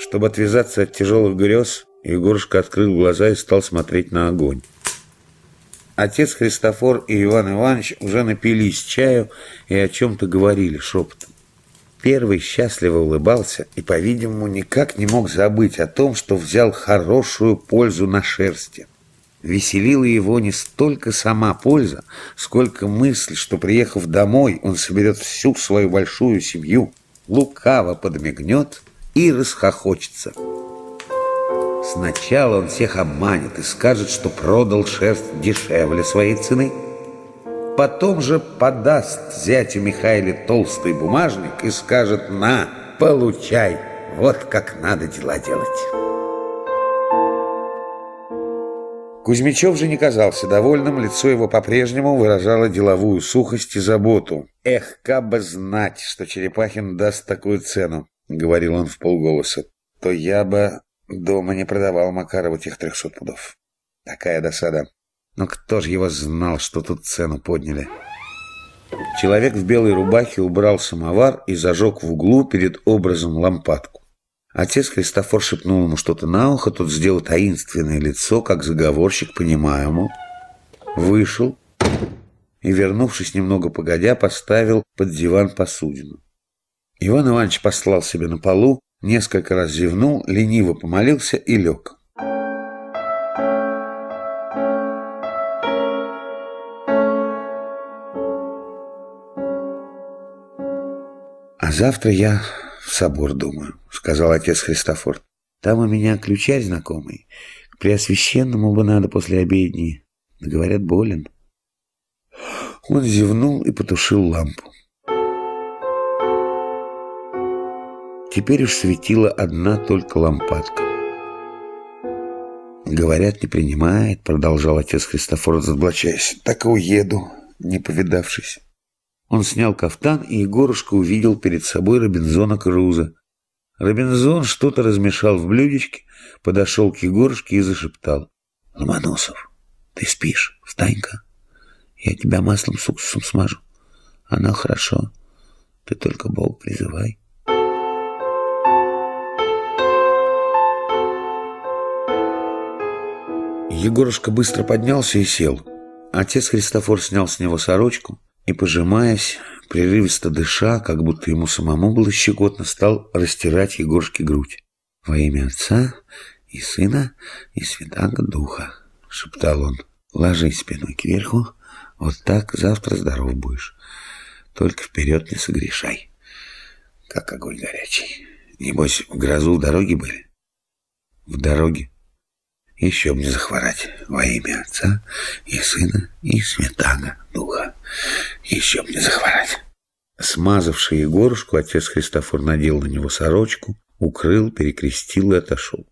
Чтобы отвязаться от тяжелых грез, Егорушка открыл глаза и стал смотреть на огонь. Отец Христофор и Иван Иванович уже напились чаю и о чем-то говорили шепотом. Первый счастливо улыбался и, по-видимому, никак не мог забыть о том, что взял хорошую пользу на шерсти. Веселила его не столько сама польза, сколько мысль, что, приехав домой, он соберет всю свою большую семью, лукаво подмигнет и расхохочется. Сначала он всех обманет и скажет, что продал шерсть дешевле своей цены. Потом же подаст зятю Михаиле толстый бумажник и скажет: «На, получай, вот как надо дела делать». Кузьмичев же не казался довольным, лицо его по-прежнему выражало деловую сухость и заботу. «Эх, кабы знать, что Черепахин даст такую цену, — говорил он вполголоса, — то я бы дома не продавал Макарову тех 300 пудов. Такая досада. Но кто же его знал, что тут цену подняли?» Человек в белой рубахе убрал самовар и зажег в углу перед образом лампадку. Отец Христофор шепнул ему что-то на ухо, тот сделал таинственное лицо, как заговорщик, понимая ему, вышел и, вернувшись немного погодя, поставил под диван посудину. Иван Иванович послал себе на полу, несколько раз зевнул, лениво помолился и лег. «А завтра я в собор думаю, — сказал отец Христофор. Там у меня ключарь знакомый. К Преосвященному бы надо после обедни. Говорят, болен». Он зевнул и потушил лампу. Теперь уж светила одна только лампадка. «Говорят, не принимает, — продолжал отец Христофор, разоблачаясь. — Так и уеду, не повидавшись». Он снял кафтан, и Егорушка увидел перед собой Робинзона Круза. Робинзон что-то размешал в блюдечке, подошел к Егорушке и зашептал: «Ломоносов, ты спишь? Встань-ка. Я тебя маслом с уксусом смажу. Оно хорошо. Ты только Бога призывай». Егорушка быстро поднялся и сел. Отец Христофор снял с него сорочку и, пожимаясь, прерывисто дыша, как будто ему самому было щекотно, стал растирать Егорушке грудь. «Во имя Отца и Сына и Святаго Духа», — шептал он. «Ложись спиной кверху, вот так завтра здоров будешь. Только вперед не согрешай, как огонь горячий. Небось, в грозу в дороге были?» «В дороге. Еще мне захворать. Во имя Отца и Сына и Святаго Духа. Еще мне захворать». Смазавший Егорушку, отец Христофор надел на него сорочку, укрыл, перекрестил и отошел.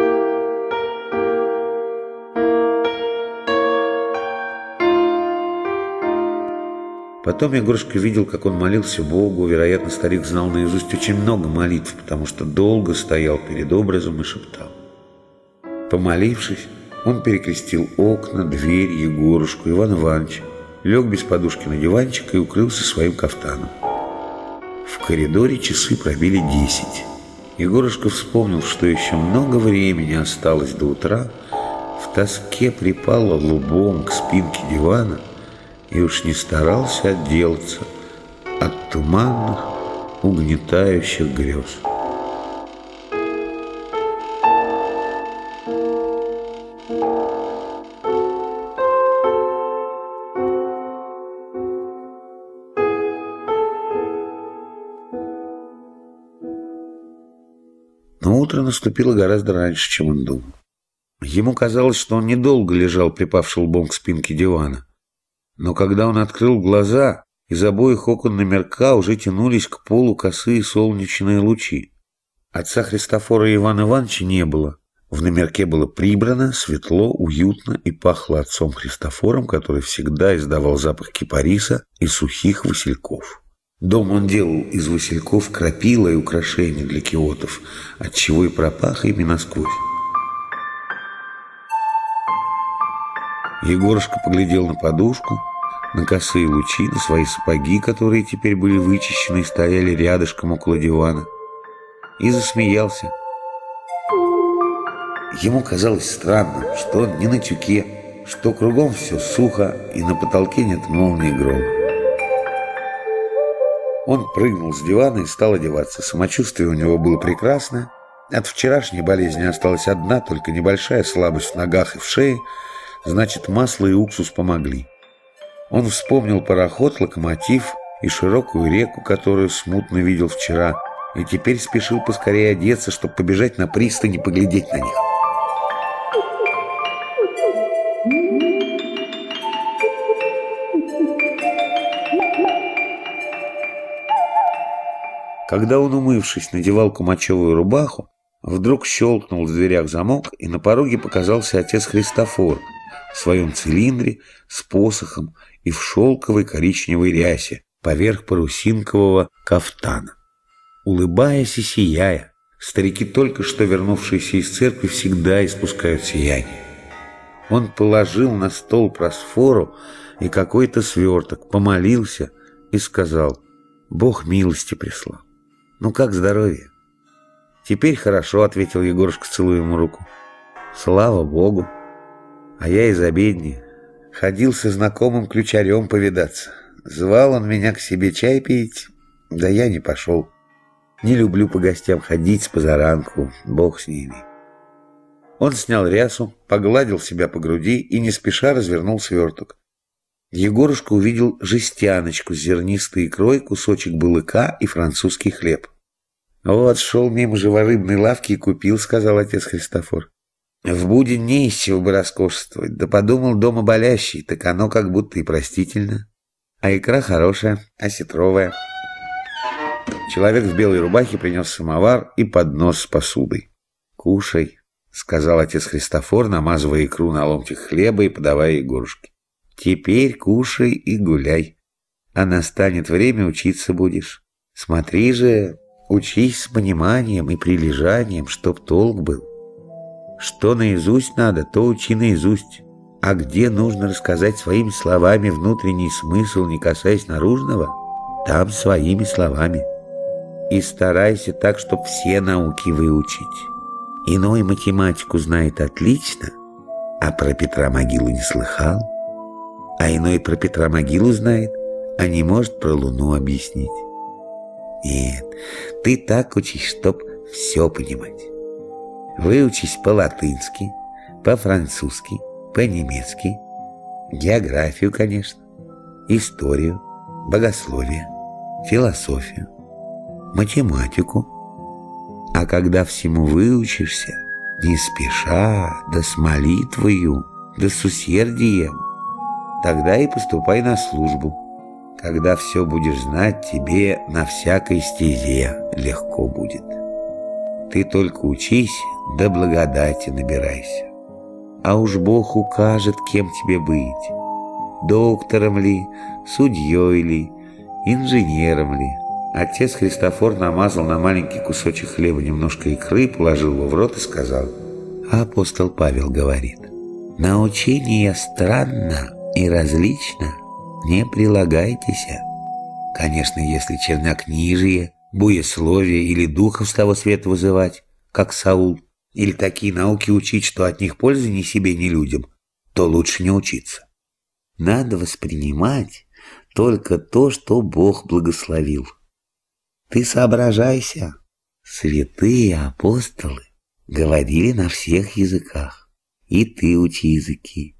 Потом Егорушка видел, как он молился Богу. Вероятно, старик знал наизусть очень много молитв, потому что долго стоял перед образом и шептал. Помолившись, он перекрестил окна, дверь, Егорушку, Ивана Ивановича, лег без подушки на диванчик и укрылся своим кафтаном. В коридоре часы пробили 10. Егорушка вспомнил, что еще много времени осталось до утра, в тоске припал лбом к спинке дивана и уж не старался отделаться от туманных, угнетающих грез. Но утро наступило гораздо раньше, чем он думал. Ему казалось, что он недолго лежал, припавший лбом к спинке дивана. Но когда он открыл глаза, из обоих окон номерка уже тянулись к полу косые солнечные лучи. Отца Христофора и Ивана Ивановича не было. В номерке было прибрано, светло, уютно и пахло отцом Христофором, который всегда издавал запах кипариса и сухих васильков. Дом он делал из васильков крапила и украшений для киотов, отчего и пропах ими насквозь. Егорушка поглядел на подушку, на косые лучи, на свои сапоги, которые теперь были вычищены и стояли рядышком около дивана, и засмеялся, Ему казалось странным, что он не на тюке, что кругом все сухо и на потолке нет молнии и грома. Он прыгнул с дивана и стал одеваться. Самочувствие у него было прекрасное. От вчерашней болезни осталась одна, только небольшая слабость в ногах и в шее. Значит, масло и уксус помогли. Он вспомнил пароход, локомотив и широкую реку, которую смутно видел вчера, и теперь спешил поскорее одеться, чтобы побежать на пристань и поглядеть на них. Когда он, умывшись, надевал кумачевую рубаху, вдруг щелкнул в дверях замок, и на пороге показался отец Христофор в своем цилиндре с посохом и в шелковой коричневой рясе поверх парусинкового кафтана. Улыбаясь и сияя, старики, только что вернувшиеся из церкви, всегда испускают сияние. Он положил на стол просфору и какой-то сверток, помолился и сказал: «Бог милости прислал. Ну как здоровье?» «Теперь хорошо», — ответил Егорушка, целуя ему руку. «Слава Богу. А я из обедни. Ходил со знакомым ключарем повидаться. Звал он меня к себе чай пить, да я не пошел. Не люблю по гостям ходить с позаранку, Бог с ними». Он снял рясу, погладил себя по груди и не спеша развернул сверток. Егорушка увидел жестяночку с зернистой икрой, кусочек балыка и французский хлеб. «Вот, шел мимо живорыбной лавки и купил», — сказал отец Христофор. «В будень не из чего бы роскошествовать, да подумал, дома болящий, так оно как будто и простительно. А икра хорошая, осетровая». Человек в белой рубахе принес самовар и поднос с посудой. «Кушай», — сказал отец Христофор, намазывая икру на ломтик хлеба и подавая Егорушке. «Теперь кушай и гуляй, а настанет время, учиться будешь. Смотри же, учись с пониманием и прилежанием, чтоб толк был. Что наизусть надо, то учи наизусть, а где нужно рассказать своими словами внутренний смысл, не касаясь наружного, там своими словами. И старайся так, чтоб все науки выучить. Иной математику знает отлично, а про Петра Могилу не слыхал. А иной про Петра Могилу знает, а не может про Луну объяснить. Нет, ты так учись, чтоб все понимать. Выучись по-латынски, по-французски, по-немецки, географию, конечно, историю, богословие, философию, математику. А когда всему выучишься, не спеша, да с молитвою, да с усердием, тогда и поступай на службу. Когда все будешь знать, тебе на всякой стезе легко будет. Ты только учись, да благодати набирайся. А уж Бог укажет, кем тебе быть. Доктором ли, судьей ли, инженером ли. Отец Христофор намазал на маленький кусочек хлеба немножко икры, положил его в рот и сказал: «А апостол Павел говорит: научение странно и различно не прилагайтесь. Конечно, если чернокнижие, буесловие или духов с того света вызывать, как Саул, или такие науки учить, что от них пользы ни себе, ни людям, то лучше не учиться. Надо воспринимать только то, что Бог благословил. Ты соображайся. Святые апостолы говорили на всех языках, и ты учи языки.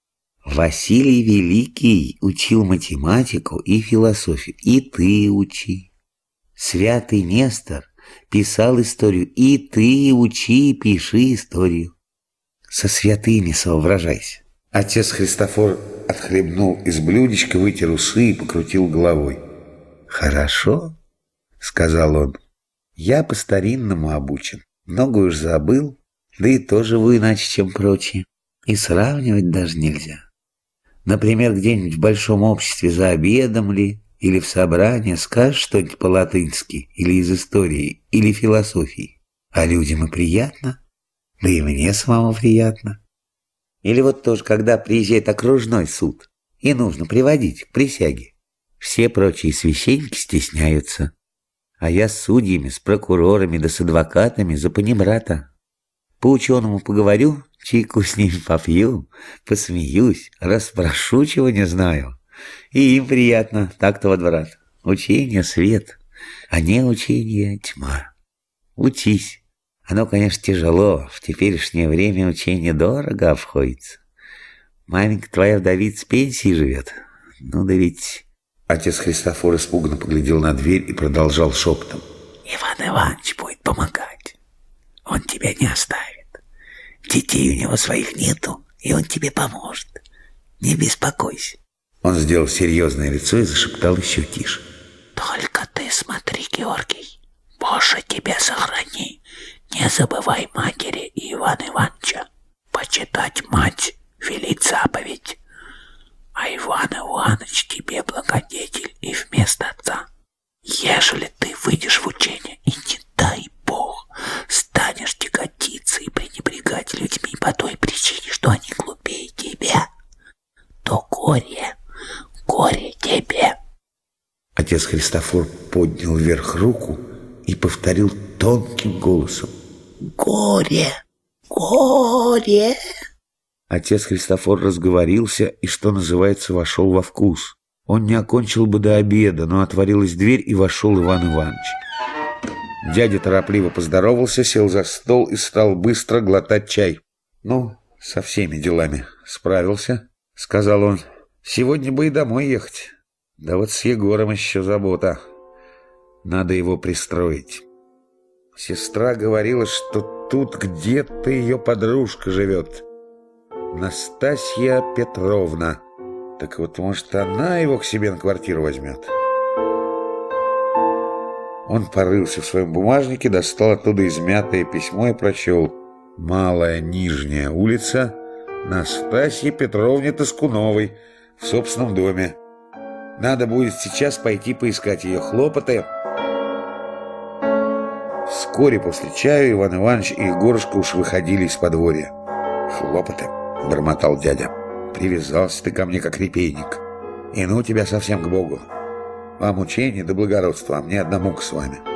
Василий Великий учил математику и философию, и ты учи. Святый Нестор писал историю, и ты учи и пиши историю. Со святыми соображайся». Отец Христофор отхлебнул из блюдечка, вытер усы и покрутил головой. «Хорошо», — сказал он, — «я по-старинному обучен, многое уж забыл, да и то живу иначе, чем прочие, и сравнивать даже нельзя. Например, где-нибудь в большом обществе за обедом ли, или в собрании скажешь что-нибудь по-латынски, или из истории, или философии, а людям и приятно, да и мне самому приятно. Или вот тоже, когда приезжает окружной суд, и нужно приводить к присяге, все прочие священники стесняются, а я с судьями, с прокурорами да с адвокатами за панибрата. По-ученому поговорю, чайку с ними попью, посмеюсь, расспрошу, чего не знаю. И им приятно, так-то во двор. Учение — свет, а не учение — тьма. Учись. Оно, конечно, тяжело, в теперешнее время учение дорого обходится. Маменька твоя вдовица пенсии живет. Ну да ведь... Отец Христофор испуганно поглядел на дверь и продолжал шепотом. Иван Иванович будет помогать. Он тебя не оставит. Детей у него своих нету, и он тебе поможет. Не беспокойся. Он сделал серьезное лицо и зашептал еще тише. Только ты смотри, Георгий, Боже тебя сохрани. Не забывай матери и Ивана Ивановича. Почитать мать, велит заповедь. А Иван Иванович тебе благодетель и вместо отца. Ежели ты выйдешь в учение и, не дай Бог, станешь тяготиться и пренебрегать людьми по той причине, что они глупее тебя, то горе тебе. Отец Христофор поднял вверх руку и повторил тонким голосом. Горе. Отец Христофор разговорился и, что называется, вошел во вкус. Он не окончил бы до обеда, но отворилась дверь, и вошел Иван Иванович. Дядя торопливо поздоровался, сел за стол и стал быстро глотать чай. «Ну, со всеми делами справился», — сказал он. «Сегодня бы и домой ехать. Да вот с Егором еще забота. Надо его пристроить. Сестра говорила, что тут где-то ее подружка живет. Настасья Петровна. Так вот, может, она его к себе на квартиру возьмет?» Он порылся в своем бумажнике, достал оттуда измятое письмо и прочел. «Малая Нижняя улица, Настасье Петровне Тоскуновой, в собственном доме. Надо будет сейчас пойти поискать ее. Хлопоты». Вскоре после чая Иван Иванович и Егорушка уж выходили из подворья. «Хлопоты», — бормотал дядя. «Привязался ты ко мне, как репейник. И ну тебя совсем к Богу. Вам учение да благородство, а мне одна мука с вами».